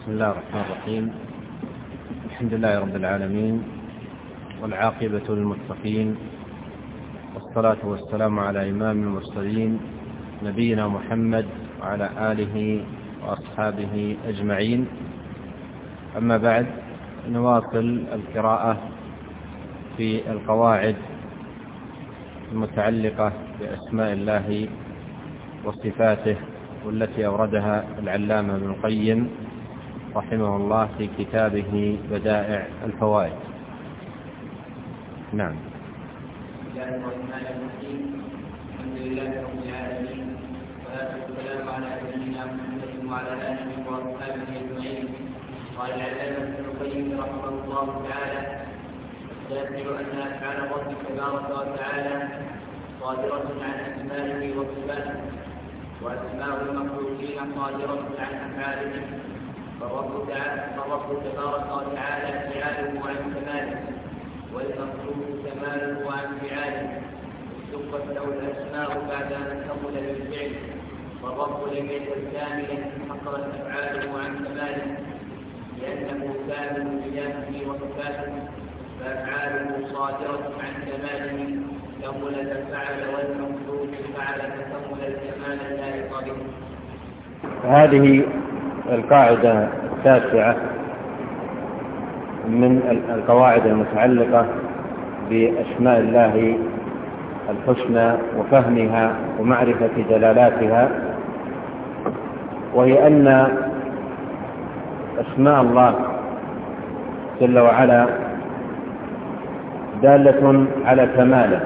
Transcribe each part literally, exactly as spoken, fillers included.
بسم الله الرحمن الرحيم. الحمد لله رب العالمين، والعاقبة للمتقين، والصلاة والسلام على إمام المرسلين نبينا محمد وعلى آله وأصحابه أجمعين. أما بعد، نواصل القراءة في القواعد المتعلقة بأسماء الله وصفاته، والتي أوردها العلامة ابن القيم رحمه الله في كتابه بدائع الفوائد. نعم. بسم الله الرحمن الرحيم. الحمد لله رب العالمين، والصلاة والسلام على سيدنا محمد وعلى آله وأصحابه أجمعين. قال العلامة ابن القيم رحمه الله تعالى: يثبت أن أفعال الرب تبارك وتعالى صادرة عن أسمائه وصفاته، وأسماء المخلوقين صادرة عن أفعالهم، فالرب تبارك وتعالى فعاله عن كماله، والمخلوق كماله عن فعاله. اشتقت له الأسماء بعد أن كمل بالفعل، والرب لم يزل كاملا حصلت أفعاله عن كماله، لأنه كامل بذاته وصفاته، فأفعاله صادرة عن كماله كمل ففعل، والمخلوق فعل فكمل الكمال اللائق به. هذه القاعدة التاسعة من القواعد المتعلقة بأسماء الله الحسنى وفهمها ومعرفة دلالاتها، وهي أن أسماء الله جل وعلا دالة على كماله،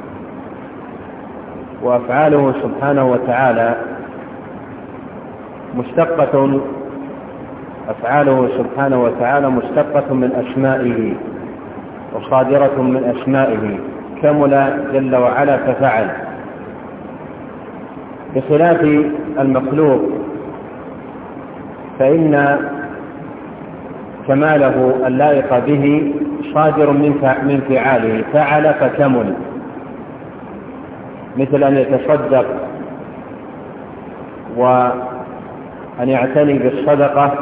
وأفعاله سبحانه وتعالى مشتقة أفعاله سبحانه وتعالى مشتقة من أسمائه وصادرة من أسمائه، كمل جل وعلا ففعل، بخلاف المخلوق فإن كماله اللائق به صادر من فعاله، فعل فكمل، مثل أن يتصدق وأن يعتني بالصدقة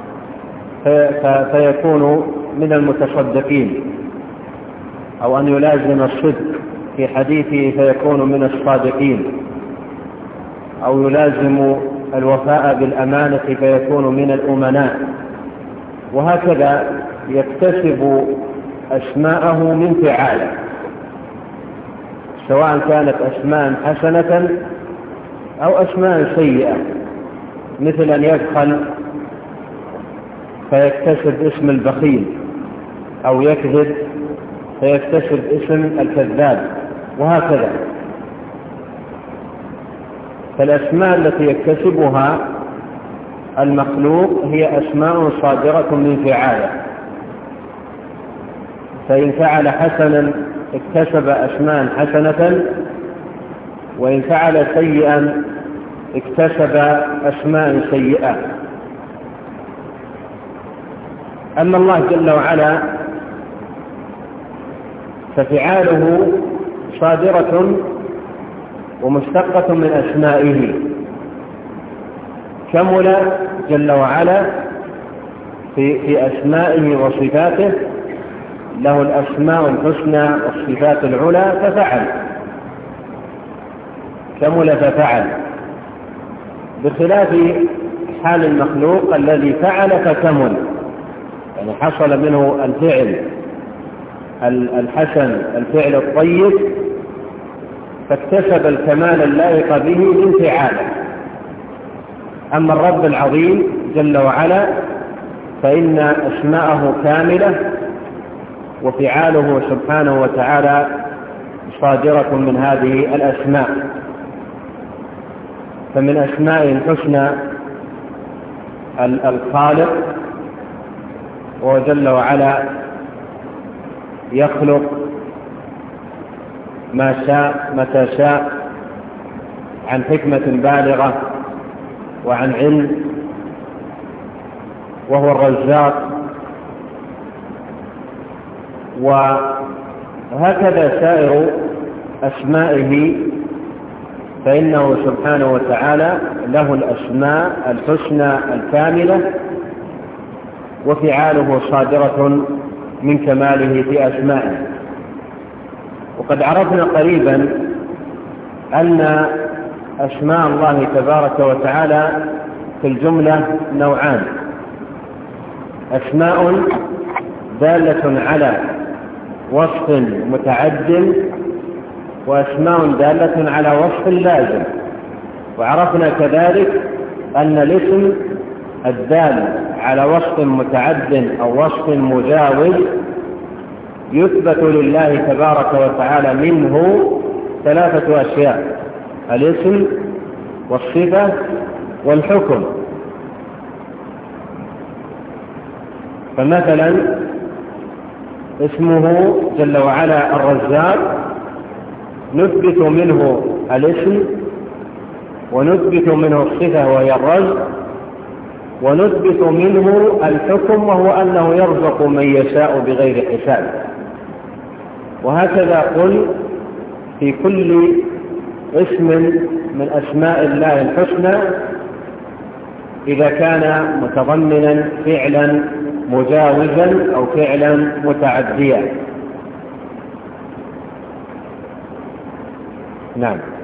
فيكون من المتصدقين، أو أن يلازم الصدق في حديثه فيكون من الصادقين، أو يلازم الوفاء بالأمانة فيكون من الأمناء، وهكذا يكتسب أسماءه من فعاله، سواء كانت أسماء حسنة أو أسماء سيئة، مثل أن يبخل فيكتسب اسم البخيل، أو يكذب فيكتسب اسم الكذاب، وهكذا. فالأسماء التي يكتسبها المخلوق هي أسماء صادرة من فعاله، فإن فعل حسنا اكتسب أسماء حسنة، وإن فعل سيئا اكتسب أسماء سيئة. أما الله جل وعلا ففعاله صادرة ومشتقة من أسمائه، كمل جل وعلا في, في أسمائه وصفاته، له الأسماء الحسنى والصفات العلى ففعل، كمل ففعل، بخلاف حال المخلوق الذي فعل فكمل، يعني حصل منه الفعل الحسن، الفعل الطيب، فاكتسب الكمال اللائق به من فعاله. أما الرب العظيم جل وعلا فإن أسماءه كاملة، وفعاله سبحانه وتعالى صادرة من هذه الأسماء. فمن أسماء الحسنى الخالق، وهو جل وعلا يخلق ما شاء متى شاء عن حكمة بالغة وعن علم، وهو الرزاق. وهكذا سائر أسمائه، فإنه سبحانه وتعالى له الأسماء الحسنى الكاملة وفعاله صادرة من كماله في أسمائه. وقد عرفنا قريبا أن أسماء الله تبارك وتعالى في الجملة نوعان: أسماء دالة على وصف متعد، وأسماء دالة على وصف لازم. وعرفنا كذلك أن الاسم الدال على وصف متعد أو وصف مجاوز يثبت لله تبارك وتعالى منه ثلاثة أشياء: الاسم والصفة والحكم. فمثلا اسمه جل وعلا الرزاق نثبت منه الاسم، ونثبت منه الصفة وهي الرزق، ونثبت منه الحكم وهو أنه يرزق من يشاء بغير حساب. وهكذا قل في كل اسم من أسماء الله الحسنى إذا كان متضمنا فعلا مجاوزا أو فعلا متعديا. نعم.